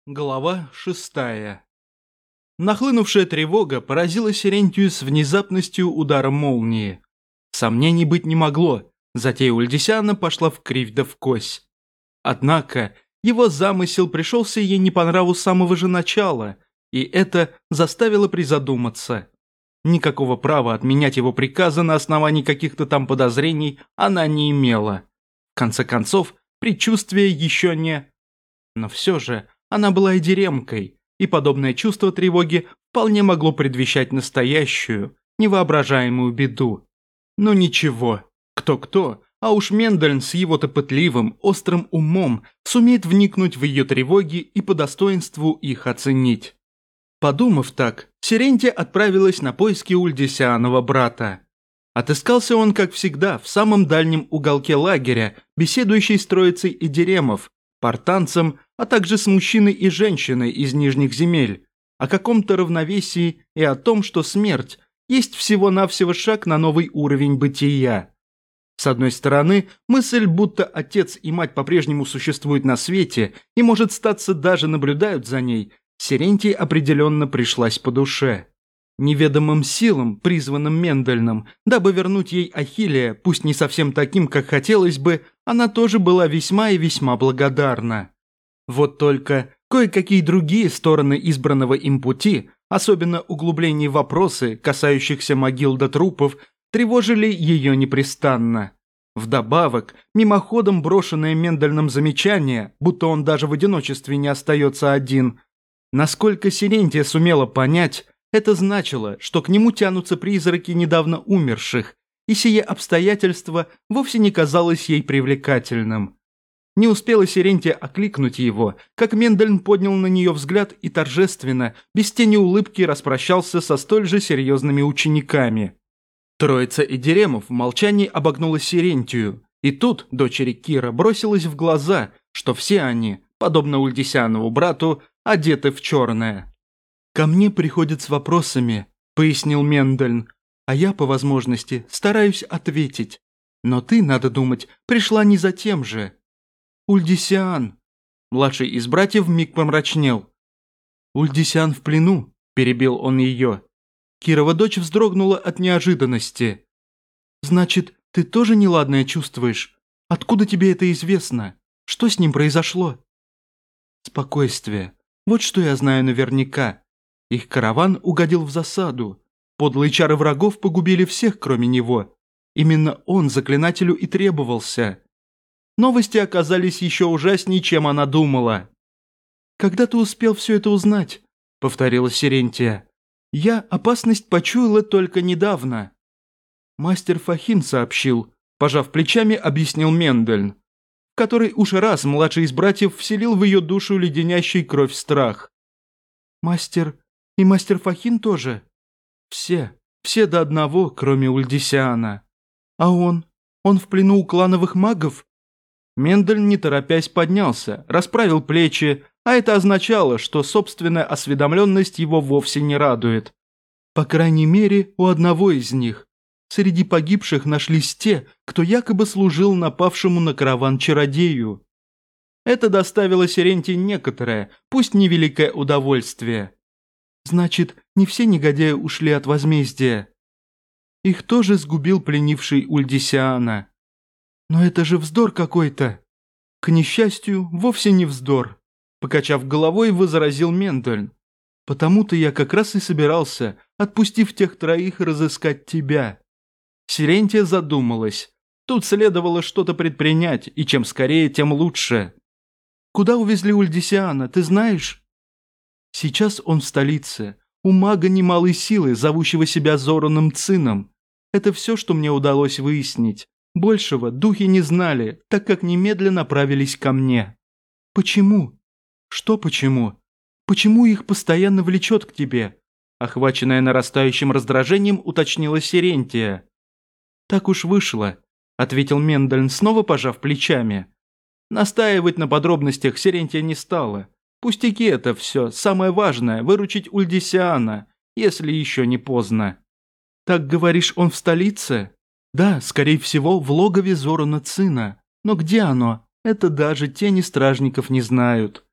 Глава 6. Нахлынувшая тревога поразила Сирентию с внезапностью удара молнии. Сомнений быть не могло, затея Ульдисяна пошла вкривь да вкось. Однако его замысел пришелся ей не по нраву с самого же начала, и это заставило призадуматься. Никакого права отменять его приказы на основании каких-то там подозрений она не имела. В конце концов, предчувствие еще не... Но все же... Она была эдиремкой, и подобное чувство тревоги вполне могло предвещать настоящую, невоображаемую беду. Но ничего, кто-кто, а уж Мендельн с его-то пытливым, острым умом сумеет вникнуть в ее тревоги и по достоинству их оценить. Подумав так, Сирентия отправилась на поиски Ульдисянова брата. Отыскался он, как всегда, в самом дальнем уголке лагеря, беседующий с троицей эдиремов, партанцем, а также с мужчиной и женщиной из нижних земель, о каком-то равновесии и о том, что смерть есть всего-навсего шаг на новый уровень бытия. С одной стороны, мысль, будто отец и мать по-прежнему существуют на свете и, может статься, даже наблюдают за ней, Сирентии определенно пришлась по душе. Неведомым силам, призванным Мендельном, дабы вернуть ей Ахиллея, пусть не совсем таким, как хотелось бы, она тоже была весьма и весьма благодарна. Вот только кое-какие другие стороны избранного им пути, особенно углубление в вопросы, касающихся могил до трупов, тревожили ее непрестанно. Вдобавок, мимоходом брошенное Мендельном замечание, будто он даже в одиночестве не остается один. Насколько Сирентия сумела понять, это значило, что к нему тянутся призраки недавно умерших, и сие обстоятельство вовсе не казалось ей привлекательным. Не успела Сирентия окликнуть его, как Мендельн поднял на нее взгляд и торжественно, без тени улыбки, распрощался со столь же серьезными учениками. Троица эдиремов в молчании обогнула Сирентию, и тут дочери Кира бросилась в глаза, что все они, подобно Ульдисянову брату, одеты в черное. «Ко мне приходят с вопросами», — пояснил Мендельн, «а я, по возможности, стараюсь ответить. Но ты, надо думать, пришла не за тем же». «Ульдисян!» Младший из братьев вмиг помрачнел. «Ульдисян в плену», – перебил он ее. Кирова дочь вздрогнула от неожиданности. «Значит, ты тоже неладное чувствуешь? Откуда тебе это известно? Что с ним произошло?» «Спокойствие. Вот что я знаю наверняка. Их караван угодил в засаду. Подлые чары врагов погубили всех, кроме него. Именно он заклинателю и требовался». Новости оказались еще ужаснее, чем она думала. «Когда ты успел все это узнать?» — повторила Сирентия. «Я опасность почуяла только недавно». Мастер Фахин сообщил, пожав плечами, объяснил Мендельн, который уж раз младший из братьев вселил в ее душу леденящий кровь страх. «Мастер... и мастер Фахин тоже?» «Все до одного, кроме Ульдисяна». «А он? Он в плену у клановых магов?» Мендельн, не торопясь, поднялся, расправил плечи, а это означало, что собственная осведомленность его вовсе не радует. По крайней мере, у одного из них. Среди погибших нашлись те, кто якобы служил напавшему на караван чародею. Это доставило Сирентии некоторое, пусть невеликое удовольствие. Значит, не все негодяи ушли от возмездия. Их тоже сгубил пленивший Ульдисяна. «Но это же вздор какой-то!» «К несчастью, вовсе не вздор», – покачав головой, возразил Мендельн. «Потому-то я как раз и собирался, отпустив тех троих, разыскать тебя». Сирентия задумалась. Тут следовало что-то предпринять, и чем скорее, тем лучше. «Куда увезли Ульдисяна, ты знаешь?» «Сейчас он в столице, у мага немалой силы, зовущего себя Зораном Цином. Это все, что мне удалось выяснить. Большего духи не знали, так как немедленно направились ко мне. Почему? Что почему? Почему их постоянно влечет к тебе? Охваченная нарастающим раздражением, уточнила Сирентия. Так уж вышло, ответил Мендельн, снова пожав плечами. Настаивать на подробностях Сирентия не стала. Пустяки это все, самое важное, выручить Ульдисяна, если еще не поздно. Так говоришь, он в столице? Да, скорее всего, в логове Зорана Цина. Но где оно? Это даже тени стражников не знают.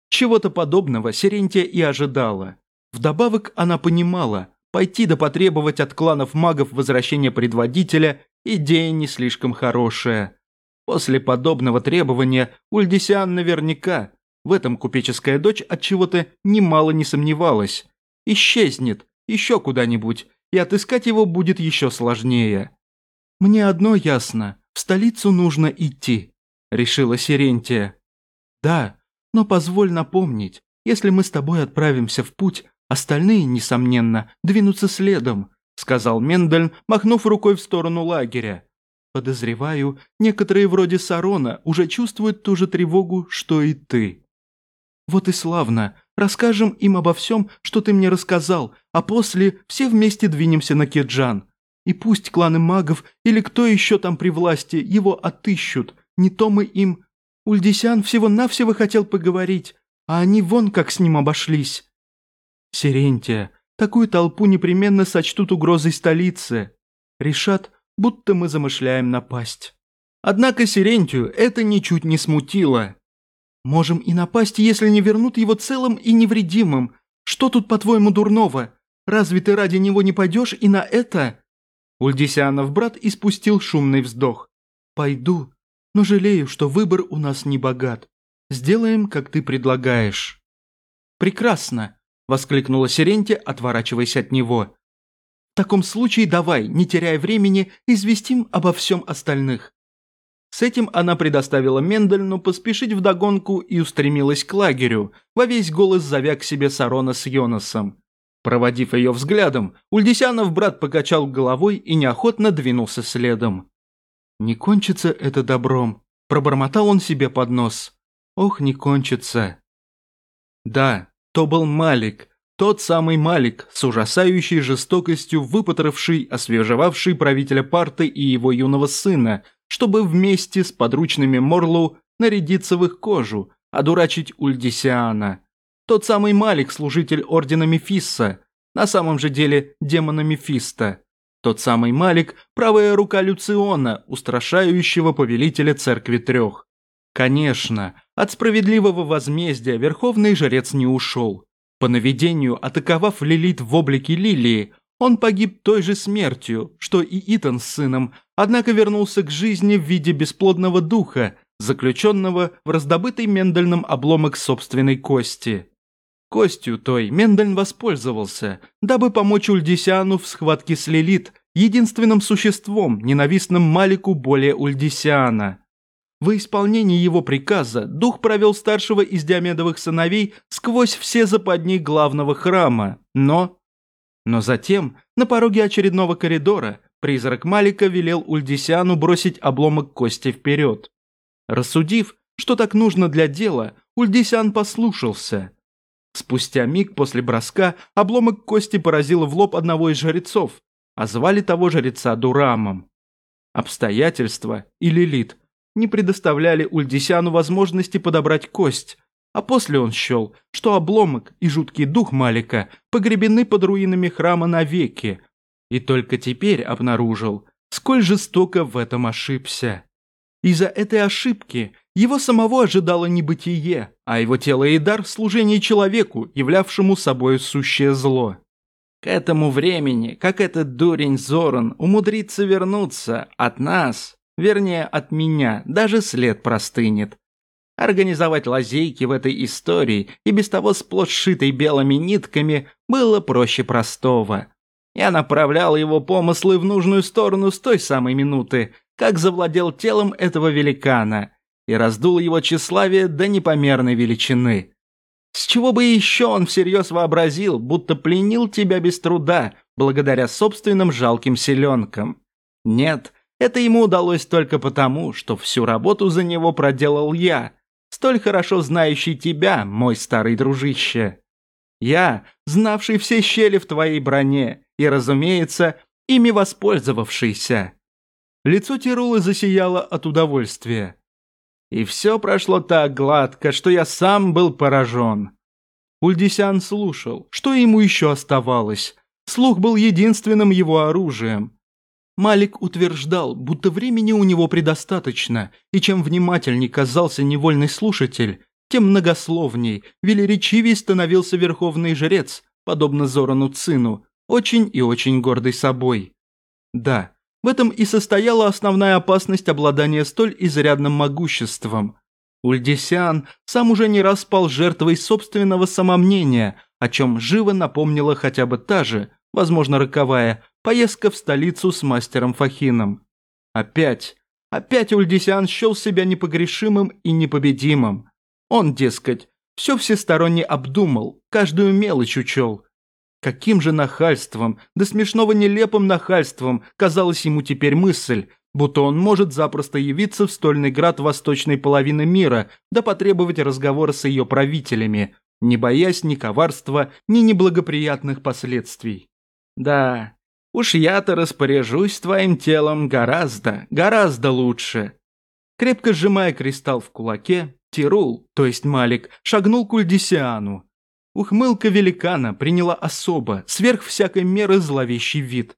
Чего-то подобного Серентия и ожидала. Вдобавок она понимала, пойти да потребовать от кланов магов возвращения предводителя – идея не слишком хорошая. После подобного требования Ульдисиан наверняка, в этом купеческая дочь от чего-то немало не сомневалась, исчезнет еще куда-нибудь, и отыскать его будет еще сложнее. «Мне одно ясно, в столицу нужно идти», – решила Серентия. «Да, но позволь напомнить, если мы с тобой отправимся в путь, остальные, несомненно, двинутся следом», – сказал Мендельн, махнув рукой в сторону лагеря. «Подозреваю, некоторые вроде Сарона уже чувствуют ту же тревогу, что и ты». «Вот и славно. Расскажем им обо всем, что ты мне рассказал, а после все вместе двинемся на Кеджан. И пусть кланы магов или кто еще там при власти его отыщут, не то мы им... Ульдисян всего-навсего хотел поговорить, а они вон как с ним обошлись». «Серентия, такую толпу непременно сочтут угрозой столицы. Решат, будто мы замышляем напасть». Однако Серентию это ничуть не смутило. «Можем и напасть, если не вернут его целым и невредимым. Что тут, по-твоему, дурного? Разве ты ради него не пойдешь и на это?» Ульдисианов брат испустил шумный вздох. «Пойду, но жалею, что выбор у нас не богат. Сделаем, как ты предлагаешь». «Прекрасно!» – воскликнула Серентия, отворачиваясь от него. «В таком случае давай, не теряя времени, известим обо всем остальных». С этим она предоставила Мендельну поспешить вдогонку и устремилась к лагерю, во весь голос зовя к себе Сарона с Йонасом. Проводив ее взглядом, Ульдисянов брат покачал головой и неохотно двинулся следом. «Не кончится это добром», – пробормотал он себе под нос. «Ох, не кончится». Да, то был Малик, тот самый Малик, с ужасающей жестокостью выпотрошивший, освежевавший правителя Парты и его юного сына, чтобы вместе с подручными Морлоу нарядиться в их кожу, одурачить Ульдисиана. Тот самый Малик, служитель ордена Мефисса, на самом же деле демона Мефиста. Тот самый Малик, правая рука Люциона, устрашающего повелителя Церкви Трех. Конечно, от справедливого возмездия верховный жрец не ушел. По наведению, атаковав Лилит в облике лилии, он погиб той же смертью, что и Итан с сыном, однако вернулся к жизни в виде бесплодного духа, заключенного в раздобытый Мендельном обломок собственной кости. Костью той Мендельн воспользовался, дабы помочь Ульдисиану в схватке с Лилит, единственным существом, ненавистным Малику более Ульдисиана. Во исполнении его приказа дух провел старшего из Диомедовых сыновей сквозь все западни главного храма, но затем, на пороге очередного коридора, призрак Малика велел Ульдисиану бросить обломок кости вперед. Рассудив, что так нужно для дела, Ульдисиан послушался. Спустя миг после броска обломок кости поразило в лоб одного из жрецов, а звали того жреца Дурамом. Обстоятельства и Лилит не предоставляли Ульдисиану возможности подобрать кость, а после он счел, что обломок и жуткий дух Малика погребены под руинами храма навеки, и только теперь обнаружил, сколь жестоко в этом ошибся. Из-за этой ошибки его самого ожидало небытие, а его тело и дар – служение человеку, являвшему собою сущее зло. К этому времени, как этот дурень Зоран умудрится вернуться от нас, вернее от меня, даже след простынет. Организовать лазейки в этой истории и без того сплошь сшитой белыми нитками было проще простого. Я направлял его помыслы в нужную сторону с той самой минуты, как завладел телом этого великана и раздул его тщеславие до непомерной величины. С чего бы еще он всерьез вообразил, будто пленил тебя без труда, благодаря собственным жалким селенкам? Нет, это ему удалось только потому, что всю работу за него проделал я, столь хорошо знающий тебя, мой старый дружище. Я, знавший все щели в твоей броне и, разумеется, ими воспользовавшийся. Лицо Тирулы засияло от удовольствия. И все прошло так гладко, что я сам был поражен. Ульдисян слушал, что ему еще оставалось. Слух был единственным его оружием. Малик утверждал, будто времени у него предостаточно, и чем внимательней казался невольный слушатель, тем многословней, велеречивей становился верховный жрец, подобно Зорану Цину, очень и очень гордый собой. Да, в этом и состояла основная опасность обладания столь изрядным могуществом. Ульдисян сам уже не раз пал жертвой собственного самомнения, о чем живо напомнила хотя бы та же, возможно, роковая, поездка в столицу с мастером Фахином. Опять Ульдисян счел себя непогрешимым и непобедимым. Он, дескать, все всесторонне обдумал, каждую мелочь учел. Каким же нахальством, до смешного нелепым нахальством, казалась ему теперь мысль, будто он может запросто явиться в стольный град восточной половины мира, да потребовать разговора с ее правителями, не боясь ни коварства, ни неблагоприятных последствий. Да, уж я-то распоряжусь твоим телом гораздо, гораздо лучше. Крепко сжимая кристалл в кулаке, Тирул, то есть Малик, шагнул к Ульдисяну. Ухмылка великана приняла особо, сверх всякой меры зловещий вид.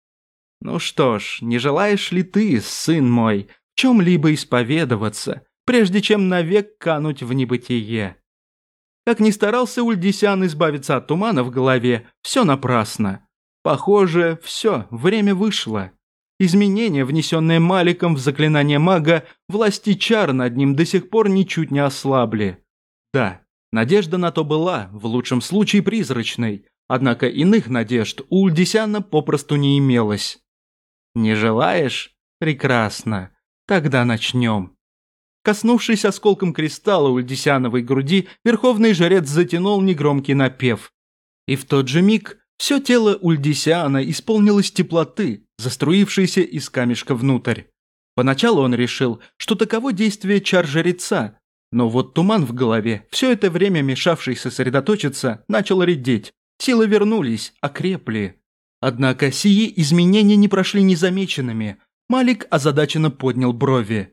«Ну что ж, не желаешь ли ты, сын мой, в чем-либо исповедоваться, прежде чем навек кануть в небытие?» Как ни старался Ульдисян избавиться от тумана в голове, все напрасно. Похоже, все, время вышло. Изменения, внесенные Маликом в заклинание мага, власти чар над ним до сих пор ничуть не ослабли. Да, надежда на то была, в лучшем случае призрачной, однако иных надежд у Ульдисяна попросту не имелось. «Не желаешь? Прекрасно. Тогда начнем». Коснувшись осколком кристалла Ульдисяновой груди, верховный жрец затянул негромкий напев. И в тот же миг все тело Ульдисяна исполнилось теплоты, заструившейся из камешка внутрь. Поначалу он решил, что таково действие чар жреца, но вот туман в голове, все это время мешавший сосредоточиться, начал редеть. Силы вернулись, окрепли. Однако сии изменения не прошли незамеченными. Малик озадаченно поднял брови.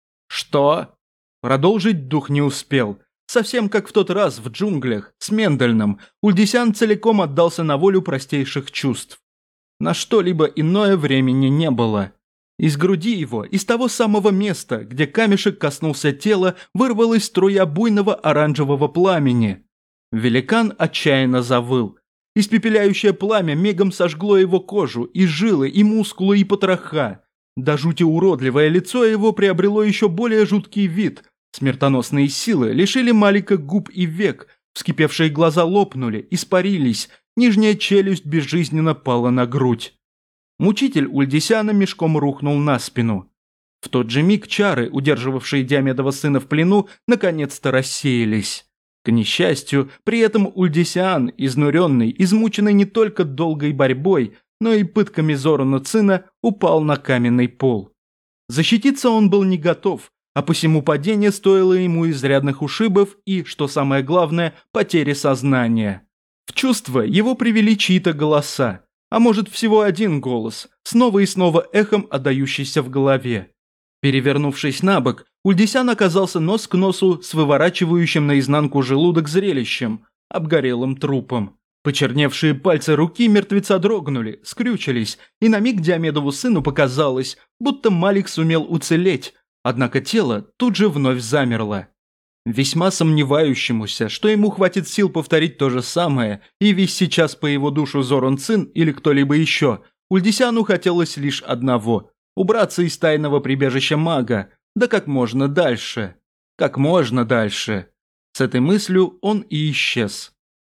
«Что?» Продолжить дух не успел. Совсем как в тот раз в джунглях с Мендельным, Ульдисян целиком отдался на волю простейших чувств. На что-либо иное времени не было. Из груди его, из того самого места, где камешек коснулся тела, вырвалась струя буйного оранжевого пламени. Великан отчаянно завыл. Испепеляющее пламя мигом сожгло его кожу, и жилы, и мускулы, и потроха. До жути уродливое лицо его приобрело еще более жуткий вид. Смертоносные силы лишили Малика губ и век, вскипевшие глаза лопнули, испарились, нижняя челюсть безжизненно пала на грудь. Мучитель Ульдисяна мешком рухнул на спину. В тот же миг чары, удерживавшие Диомедова сына в плену, наконец-то рассеялись. К несчастью, при этом Ульдисян, изнуренный, измученный не только долгой борьбой, но и пытками Зорана Цина, упал на каменный пол. Защититься он был не готов, а посему падение стоило ему изрядных ушибов и, что самое главное, потери сознания. В чувство его привели чьи-то голоса, а может всего один голос, снова и снова эхом отдающийся в голове. Перевернувшись на бок, Ульдисян оказался нос к носу с выворачивающим наизнанку желудок зрелищем, обгорелым трупом. Почерневшие пальцы руки мертвеца дрогнули, скрючились, и на миг Диомедову сыну показалось, будто Малик сумел уцелеть, однако тело тут же вновь замерло. Весьма сомневающемуся, что ему хватит сил повторить то же самое, и весь сейчас по его душу Зоран Цин или кто-либо еще, Ульдисяну хотелось лишь одного – убраться из тайного прибежища мага, да как можно дальше. Как можно дальше. С этой мыслью он и исчез.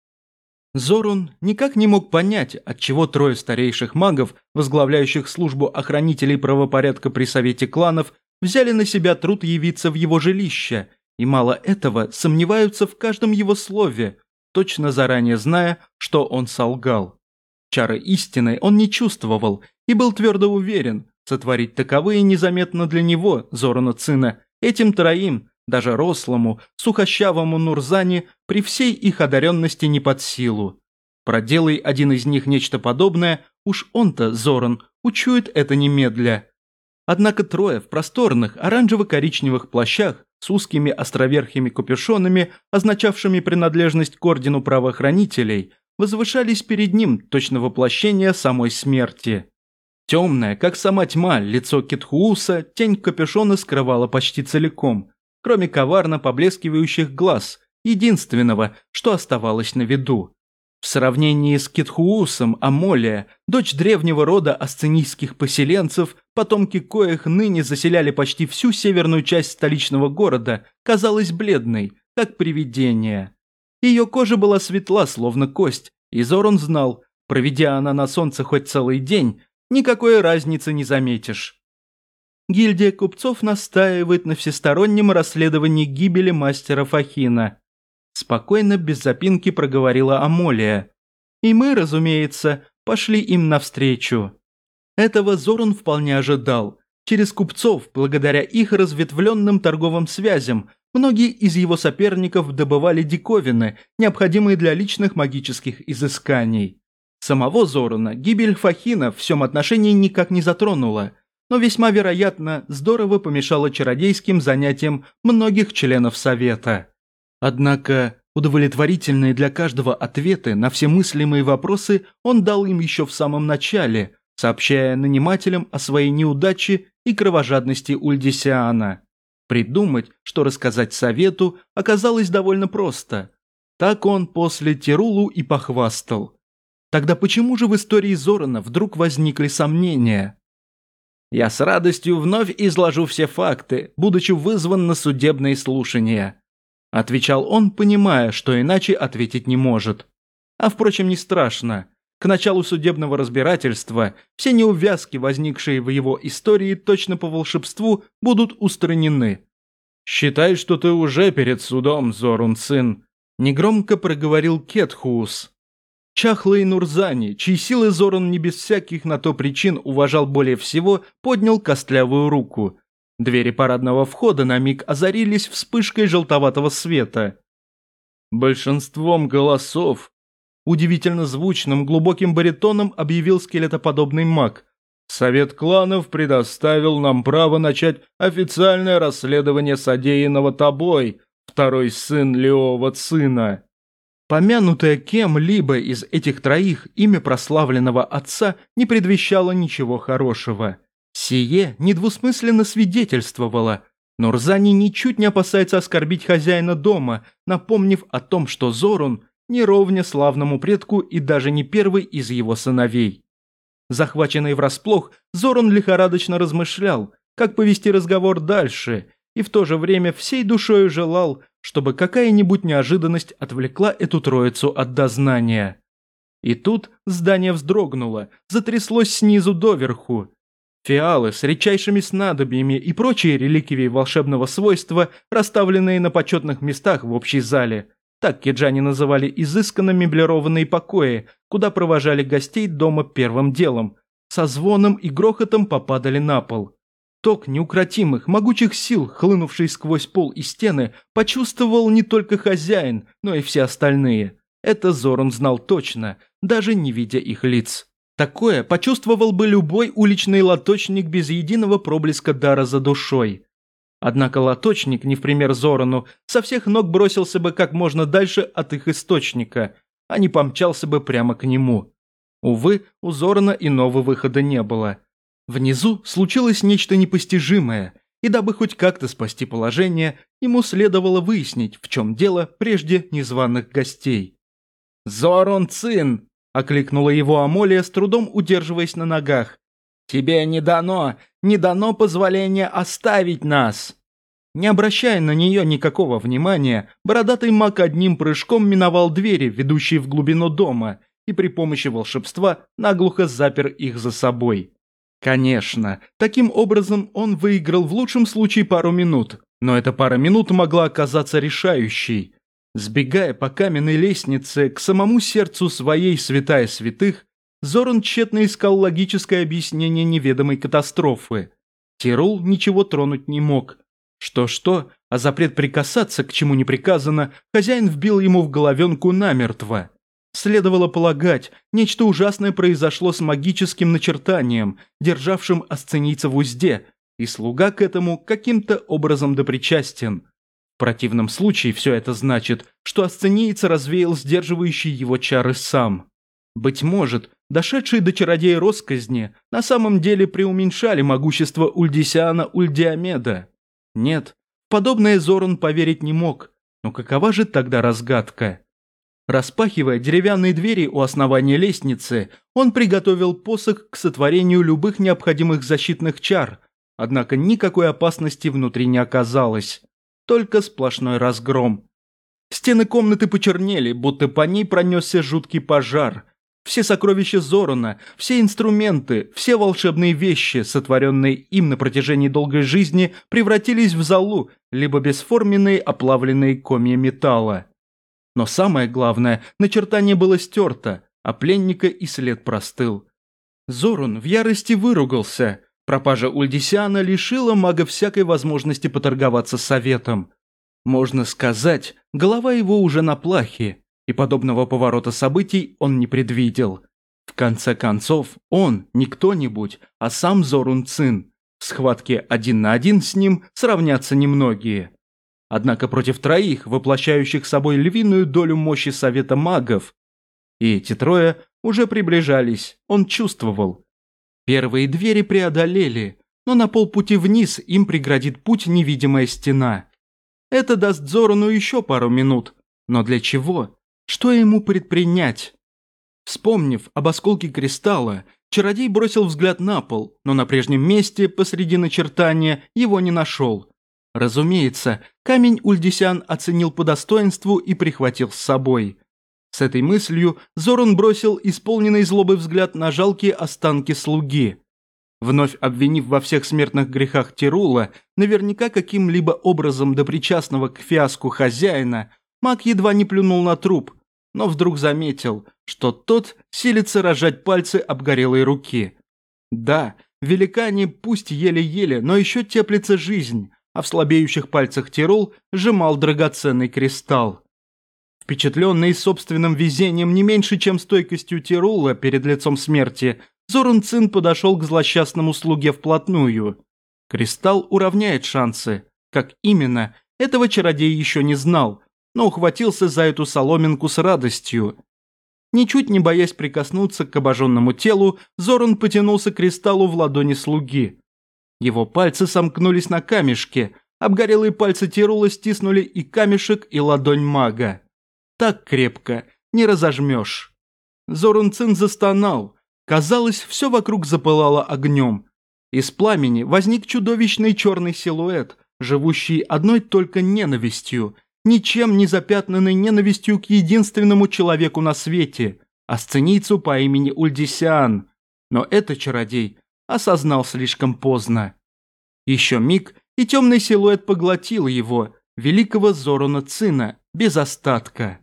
Зорун никак не мог понять, отчего трое старейших магов, возглавляющих службу охранителей правопорядка при Совете кланов, взяли на себя труд явиться в его жилище, и мало этого сомневаются в каждом его слове, точно заранее зная, что он солгал. Чары истины он не чувствовал и был твердо уверен, сотворить таковые незаметно для него, Зорана Цина, этим троим, даже рослому, сухощавому Нурзане, при всей их одаренности не под силу. Проделай один из них нечто подобное, уж он-то, Зоран, учует это немедля. Однако трое в просторных оранжево-коричневых плащах с узкими островерхими капюшонами, означавшими принадлежность к ордену правоохранителей, возвышались перед ним точно воплощение самой смерти. Темное, как сама тьма, лицо Кетхууса тень капюшона скрывала почти целиком. кроме коварно поблескивающих глаз, единственного, что оставалось на виду. В сравнении с Кетхуусом Амолия, дочь древнего рода асценийских поселенцев, потомки коих ныне заселяли почти всю северную часть столичного города, казалась бледной, как привидение. Ее кожа была светла, словно кость, и Зорун знал, проведя она на солнце хоть целый день, никакой разницы не заметишь. Гильдия купцов настаивает на всестороннем расследовании гибели мастера Фахина. Спокойно, без запинки проговорила Амолия. И мы, разумеется, пошли им навстречу. Этого Зорун вполне ожидал. Через купцов, благодаря их разветвленным торговым связям, многие из его соперников добывали диковины, необходимые для личных магических изысканий. Самого Зоруна гибель Фахина в всем отношении никак не затронула, но весьма вероятно здорово помешала чародейским занятиям многих членов Совета. Однако удовлетворительные для каждого ответы на все мыслимые вопросы он дал им еще в самом начале, сообщая нанимателям о своей неудаче и кровожадности Ульдисиана. Придумать, что рассказать Совету, оказалось довольно просто. Так он после Тирулу и похвастал. Тогда почему же в истории Зорана вдруг возникли сомнения? «Я с радостью вновь изложу все факты, будучи вызван на судебные слушания», отвечал он, понимая, что иначе ответить не может. А впрочем, не страшно. К началу судебного разбирательства все неувязки, возникшие в его истории точно по волшебству, будут устранены. «Считай, что ты уже перед судом, Зорун-сын», негромко проговорил Кетхуус. Чахлый Нурзани, чьи силы Зорун не без всяких на то причин уважал более всего, поднял костлявую руку. Двери парадного входа на миг озарились вспышкой желтоватого света. «Большинством голосов», удивительно звучным глубоким баритоном объявил скелетоподобный маг, «Совет кланов предоставил нам право начать официальное расследование содеянного тобой, второй сын Леова Цина». Помянутое кем-либо из этих троих имя прославленного отца не предвещало ничего хорошего. Сие недвусмысленно свидетельствовало. Нурзани ничуть не опасается оскорбить хозяина дома, напомнив о том, что Зорун не ровня славному предку и даже не первый из его сыновей. Захваченный врасплох, Зорун лихорадочно размышлял, как повести разговор дальше, и в то же время всей душою желал, чтобы какая-нибудь неожиданность отвлекла эту троицу от дознания. И тут здание вздрогнуло, затряслось снизу доверху. Фиалы с редчайшими снадобьями и прочие реликвии волшебного свойства, расставленные на почетных местах в общей зале, так кеджане называли изысканно меблированные покои, куда провожали гостей дома первым делом, со звоном и грохотом попадали на пол. Ток неукротимых, могучих сил, хлынувший сквозь пол и стены, почувствовал не только хозяин, но и все остальные. Это Зорун знал точно, даже не видя их лиц. Такое почувствовал бы любой уличный лоточник без единого проблеска дара за душой. Однако лоточник, не в пример Зорану, со всех ног бросился бы как можно дальше от их источника, а не помчался бы прямо к нему. Увы, у Зорана иного выхода не было. Внизу случилось нечто непостижимое, и дабы хоть как-то спасти положение, ему следовало выяснить, в чем дело прежде незваных гостей. «Зорун Цин!» – окликнула его Амолия, с трудом удерживаясь на ногах. «Тебе не дано позволения оставить нас!» Не обращая на нее никакого внимания, бородатый маг одним прыжком миновал двери, ведущие в глубину дома, и при помощи волшебства наглухо запер их за собой. Конечно, таким образом он выиграл в лучшем случае пару минут, но эта пара минут могла оказаться решающей. Сбегая по каменной лестнице к самому сердцу своей святая святых, Зорун тщетно искал логическое объяснение неведомой катастрофы. Тирул ничего тронуть не мог. Что-что, а запрет прикасаться к чему не приказано, хозяин вбил ему в головенку намертво. Следовало полагать, нечто ужасное произошло с магическим начертанием, державшим асценийца в узде, и слуга к этому каким-то образом допричастен. В противном случае все это значит, что асцениец развеял сдерживающие его чары сам. Быть может, дошедшие до чародея росказни на самом деле преуменьшали могущество Ульдисиана Ульдиамеда. Нет, подобное Зорун поверить не мог, но какова же тогда разгадка? Распахивая деревянные двери у основания лестницы, он приготовил посох к сотворению любых необходимых защитных чар, однако никакой опасности внутри не оказалось, только сплошной разгром. Стены комнаты почернели, будто по ней пронесся жуткий пожар. Все сокровища Зоруна, все инструменты, все волшебные вещи, сотворенные им на протяжении долгой жизни, превратились в золу, либо бесформенные оплавленные комья металла. Но самое главное, начертание было стерто, а пленника и след простыл. Зорун в ярости выругался. Пропажа Ульдисиана лишила мага всякой возможности поторговаться советом. Можно сказать, голова его уже на плахе, и подобного поворота событий он не предвидел. В конце концов, он не кто-нибудь, а сам Зорун Цин. В схватке 1 на 1 с ним сравнятся немногие. Однако против троих, воплощающих собой львиную долю мощи Совета магов, и эти трое уже приближались, он чувствовал. Первые двери преодолели, но на полпути вниз им преградит путь невидимая стена. Это даст Зоруну еще пару минут, но для чего? Что ему предпринять? Вспомнив об осколке кристалла, чародей бросил взгляд на пол, но на прежнем месте, посреди начертания, его не нашел. Разумеется, камень Ульдисиан оценил по достоинству и прихватил с собой. С этой мыслью Зорун бросил исполненный злобы взгляд на жалкие останки слуги. Вновь обвинив во всех смертных грехах Тирула, наверняка каким-либо образом допричастного к фиаско хозяина, маг едва не плюнул на труп, но вдруг заметил, что тот силится разжать пальцы обгорелой руки. Да, в великане пусть еле-еле, но еще теплится жизнь, а в слабеющих пальцах Тирул сжимал драгоценный кристалл. Впечатленный собственным везением не меньше, чем стойкостью Тирула перед лицом смерти, Зорун Цин подошел к злосчастному слуге вплотную. Кристалл уравняет шансы. Как именно, этого чародей еще не знал, но ухватился за эту соломинку с радостью. Ничуть не боясь прикоснуться к обожженному телу, Зорун потянулся к кристаллу в ладони слуги. Его пальцы сомкнулись на камешке, обгорелые пальцы Тирула стиснули и камешек, и ладонь мага. Так крепко, не разожмешь. Зорун Цин застонал. Казалось, все вокруг запылало огнем. Из пламени возник чудовищный черный силуэт, живущий одной только ненавистью, ничем не запятнанной ненавистью к единственному человеку на свете, асценийцу по имени Ульдисиан. Но этот чародей осознал слишком поздно. Еще миг, и темный силуэт поглотил его, великого Зоруна Цина, без остатка.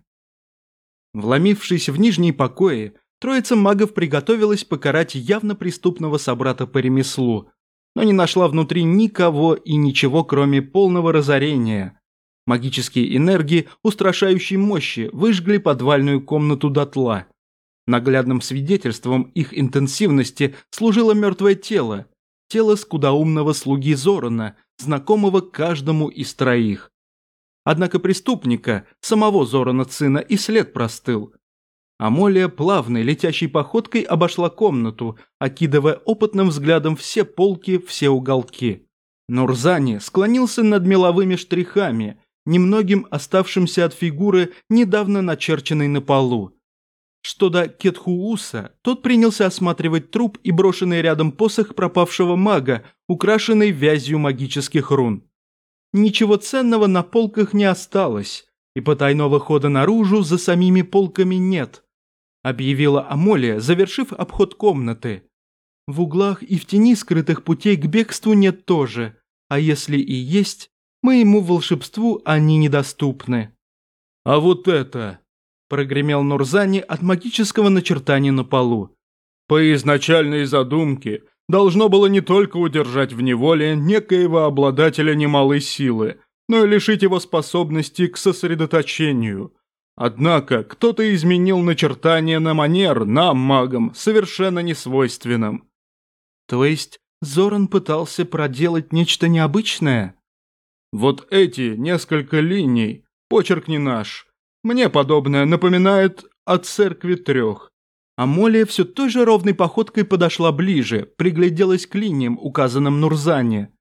Вломившись в нижние покои, троица магов приготовилась покарать явно преступного собрата по ремеслу, но не нашла внутри никого и ничего, кроме полного разорения. Магические энергии устрашающей мощи выжгли подвальную комнату дотла. Наглядным свидетельством их интенсивности служило мертвое тело, тело скудоумного слуги Зоруна, знакомого каждому из троих. Однако преступника, самого Зоруна Цина, и след простыл. Амолия плавной, летящей походкой обошла комнату, окидывая опытным взглядом все полки, все уголки. Нурзани склонился над меловыми штрихами, немногим оставшимся от фигуры, недавно начерченной на полу. Что до Кетхууса, тот принялся осматривать труп и брошенный рядом посох пропавшего мага, украшенный вязью магических рун. Ничего ценного на полках не осталось, и потайного хода наружу за самими полками нет, объявила Амолия, завершив обход комнаты. В углах и в тени скрытых путей к бегству нет тоже, а если и есть, моему волшебству они недоступны. «А вот это!» – прогремел Нурзани от магического начертания на полу. «По изначальной задумке должно было не только удержать в неволе некоего обладателя немалой силы, но и лишить его способности к сосредоточению. Однако кто-то изменил начертание на манер нам, магам, совершенно несвойственным». «То есть Зоран пытался проделать нечто необычное?» «Вот эти несколько линий, почерк не наш. Мне подобное напоминает о церкви трех». Амолия все той же ровной походкой подошла ближе, пригляделась к линиям, указанным Нурзани.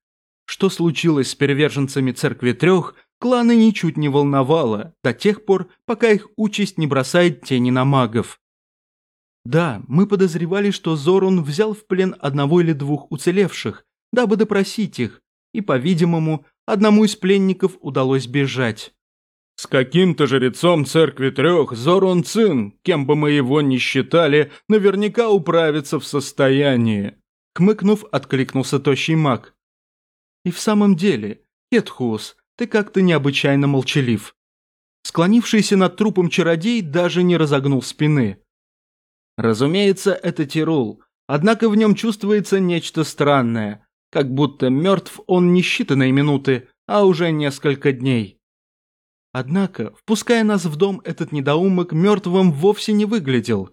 Что случилось с приверженцами Церкви Трех, кланы ничуть не волновало до тех пор, пока их участь не бросает тени на магов. Да, мы подозревали, что Зорун взял в плен одного или двух уцелевших, дабы допросить их, и, по-видимому, одному из пленников удалось бежать. С каким-то жрецом Церкви Трех Зорун Цин, кем бы мы его ни считали, наверняка управится в состоянии. Хмыкнув, откликнулся тощий маг. И в самом деле, Кетхуус, ты как-то необычайно молчалив. Склонившийся над трупом чародей даже не разогнул спины. Разумеется, это Тирул, однако в нем чувствуется нечто странное, как будто мертв он не считанные минуты, а уже несколько дней. Однако, впуская нас в дом, этот недоумок мертвым вовсе не выглядел.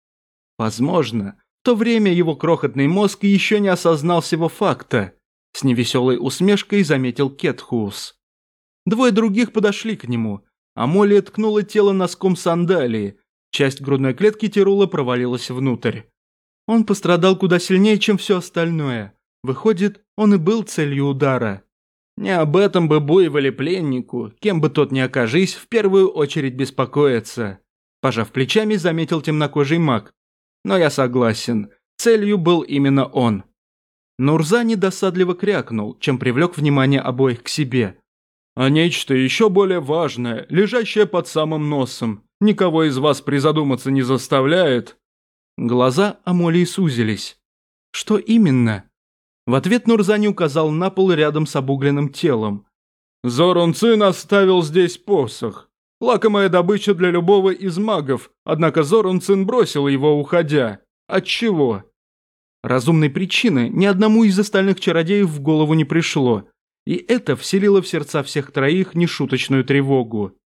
Возможно, в то время его крохотный мозг еще не осознал сего факта, с невеселой усмешкой заметил Кетхуус. Двое других подошли к нему, а Молли ткнула тело носком сандалии, часть грудной клетки Тирула провалилась внутрь. Он пострадал куда сильнее, чем все остальное. Выходит, он и был целью удара. Не об этом бы буйволе пленнику, кем бы тот ни окажись, в первую очередь беспокоиться. Пожав плечами, заметил темнокожий маг. Но я согласен, целью был именно он. Нурзани досадливо крякнул, чем привлек внимание обоих к себе. А нечто еще более важное, лежащее под самым носом, никого из вас призадуматься не заставляет? Глаза Амолии сузились. Что именно? В ответ Нурзани указал на пол рядом с обугленным телом. Зорун Цин оставил здесь посох. Лакомая добыча для любого из магов, однако Зорун Цин бросил его, уходя. Отчего? Разумной причины ни одному из остальных чародеев в голову не пришло, и это вселило в сердца всех троих нешуточную тревогу.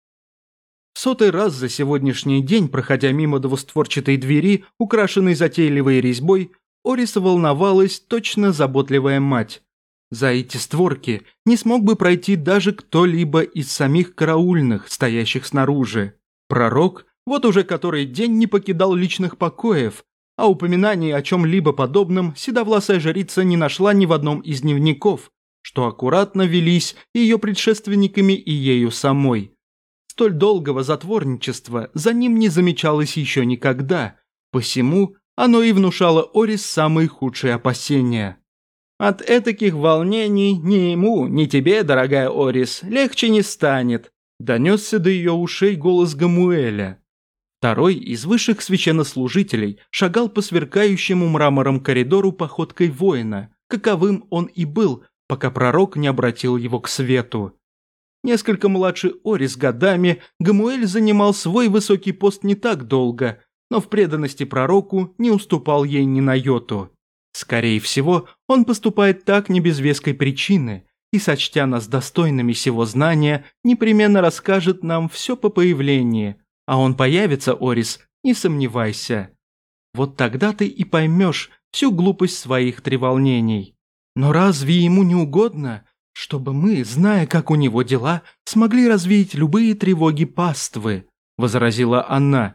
В 100-й раз за сегодняшний день, проходя мимо двустворчатой двери, украшенной затейливой резьбой, Ориса волновалась точно заботливая мать. За эти створки не смог бы пройти даже кто-либо из самих караульных, стоящих снаружи. Пророк вот уже который день не покидал личных покоев, а упоминаний о чем-либо подобном седовласая жрица не нашла ни в одном из дневников, что аккуратно велись ее предшественниками и ею самой. Столь долгого затворничества за ним не замечалось еще никогда, посему оно и внушало Орис самые худшие опасения. От этаких волнений ни ему, ни тебе, дорогая Орис, легче не станет, донесся до ее ушей голос Гамуэля. Второй из высших священнослужителей шагал по сверкающему мрамором коридору походкой воина, каковым он и был, пока пророк не обратил его к свету. Несколько младше Орис годами, Гамуэль занимал свой высокий пост не так долго, но в преданности пророку не уступал ей ни на йоту. Скорее всего, он поступает так не без веской причины, и, сочтя нас достойными сего знания, непременно расскажет нам все по появлении. А он появится, Орис, не сомневайся. Вот тогда ты и поймешь всю глупость своих треволнений. Но разве ему не угодно, чтобы мы, зная, как у него дела, смогли развеять любые тревоги паствы?» – возразила она.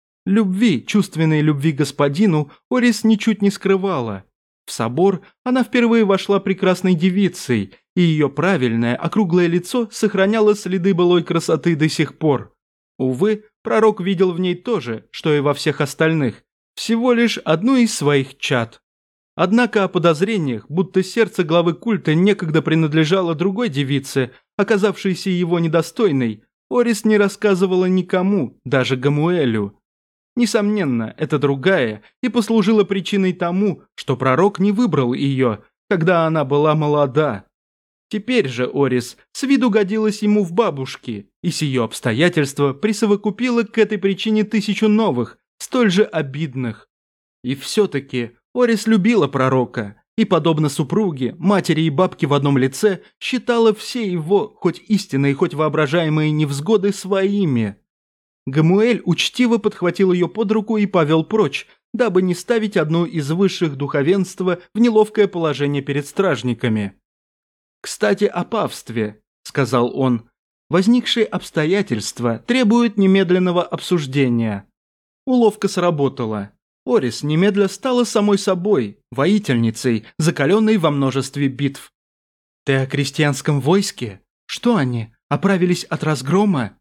Любви, чувственной любви господину, Орис ничуть не скрывала. В собор она впервые вошла прекрасной девицей, и ее правильное, округлое лицо сохраняло следы былой красоты до сих пор. Увы, пророк видел в ней то же, что и во всех остальных, всего лишь одну из своих чад. Однако о подозрениях, будто сердце главы культа некогда принадлежало другой девице, оказавшейся его недостойной, Орис не рассказывала никому, даже Гамуэлю. Несомненно, это другая и послужила причиной тому, что пророк не выбрал ее, когда она была молода. Теперь же Орис с виду годилась ему в бабушки, и сие обстоятельство присовокупило к этой причине 1000 новых, столь же обидных. И все-таки Орис любила пророка, и, подобно супруге, матери и бабке в одном лице, считала все его, хоть истинные, хоть воображаемые невзгоды, своими. Гамуэль учтиво подхватил ее под руку и повел прочь, дабы не ставить одну из высших духовенства в неловкое положение перед стражниками. «Кстати, о павстве», — сказал он, — «возникшие обстоятельства требуют немедленного обсуждения». Уловка сработала. Орис немедля стала самой собой, воительницей, закаленной во множестве битв. Ты о крестьянском войске? Что они, оправились от разгрома?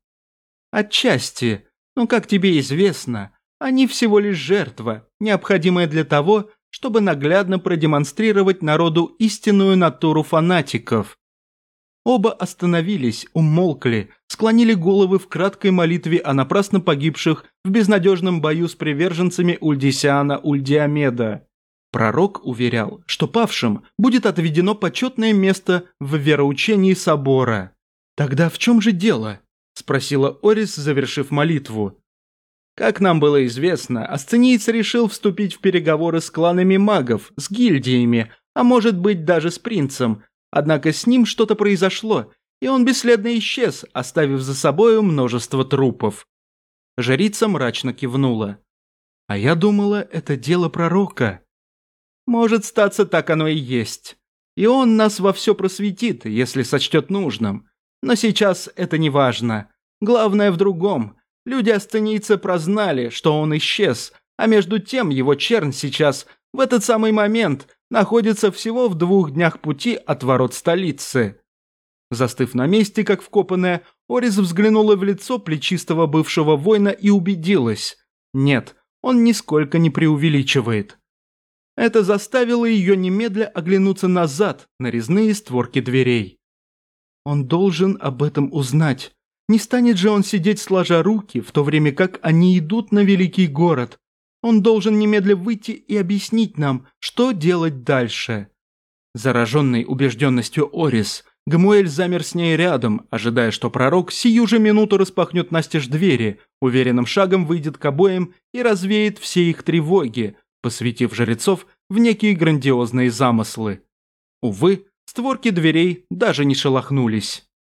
Отчасти, но, как тебе известно, они всего лишь жертва, необходимая для того, чтобы наглядно продемонстрировать народу истинную натуру фанатиков. Оба остановились, умолкли, склонили головы в краткой молитве о напрасно погибших в безнадежном бою с приверженцами Ульдисиана Ульдиомеда. Пророк уверял, что павшим будет отведено почетное место в вероучении собора. «Тогда в чем же дело?» – спросила Орис, завершив молитву. Как нам было известно, Асцениец решил вступить в переговоры с кланами магов, с гильдиями, а может быть даже с принцем. Однако с ним что-то произошло, и он бесследно исчез, оставив за собою множество трупов. Жрица мрачно кивнула. А я думала, это дело пророка. Может, статься, так оно и есть. И он нас во все просветит, если сочтет нужным. Но сейчас это не важно. Главное в другом. Люди Асценийца прознали, что он исчез, а между тем его чернь сейчас, в этот самый момент, находится всего в 2 днях пути от ворот столицы. Застыв на месте, как вкопанная, Орис взглянула в лицо плечистого бывшего воина и убедилась. Нет, он нисколько не преувеличивает. Это заставило ее немедля оглянуться назад на резные створки дверей. Он должен об этом узнать. Не станет же он сидеть сложа руки, в то время как они идут на великий город. Он должен немедля выйти и объяснить нам, что делать дальше. Зараженный убежденностью Орис, Гамуэль замер с ней рядом, ожидая, что пророк сию же минуту распахнет настежь двери, уверенным шагом выйдет к обоим и развеет все их тревоги, посвятив жрецов в некие грандиозные замыслы. Увы, створки дверей даже не шелохнулись.